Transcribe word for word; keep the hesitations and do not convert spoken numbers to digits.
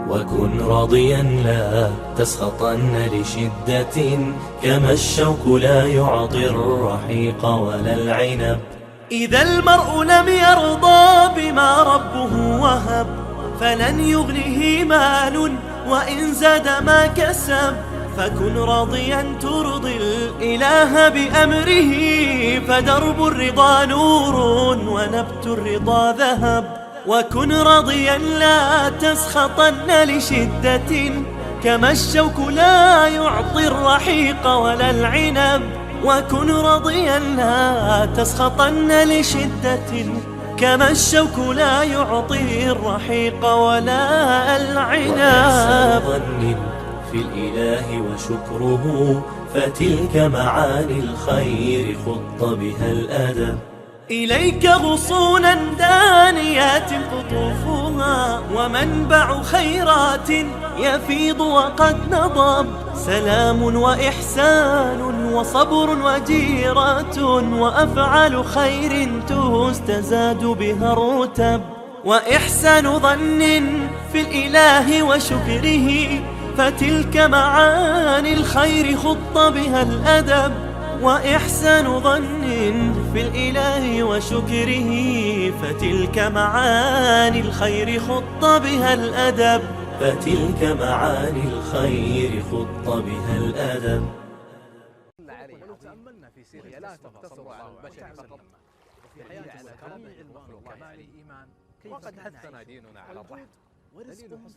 وكن راضيا لا تسخطن لشدة، كما الشوك لا يعطي الرحيق ولا العنب. إذا المرء لم يرضى بما ربه وهب، فلن يغنه مال وإن زاد ما كسب. فكن راضيا ترضي الإله بأمره، فدرب الرضا نور ونبت الرضا ذهب. وكن راضيا لا تسخطن لشدة، كما الشوك لا يعطي الرحيق ولا العنب. وكن راضيا لا تسخطن لشدة، كما الشوك لا يعطي الرحيق ولا العنب. ظن في الإله وشكره، فتلك معاني الخير خط بها الأدب. إليك غصونا دانيات قطوفها، ومنبع خيرات يفيض وقد نضب. سلام وإحسان وصبر وجيرة، وأفعال خير تستزاد بها الرتب. وإحسان ظن في الإله وشكره، فتلك معاني الخير خط بها الأدب. وإحسان ظن في الإله وشكره، فتلك معاني الخير خط بها الأدب. فتلك معاني الخير خط بها الأدب. ولو تأملنا في سيرة لا تقتصر على البشر فقط، وفي حياة جميع المخلوقات كمال الإيمان، وقد حثنا ديننا على الرحمة.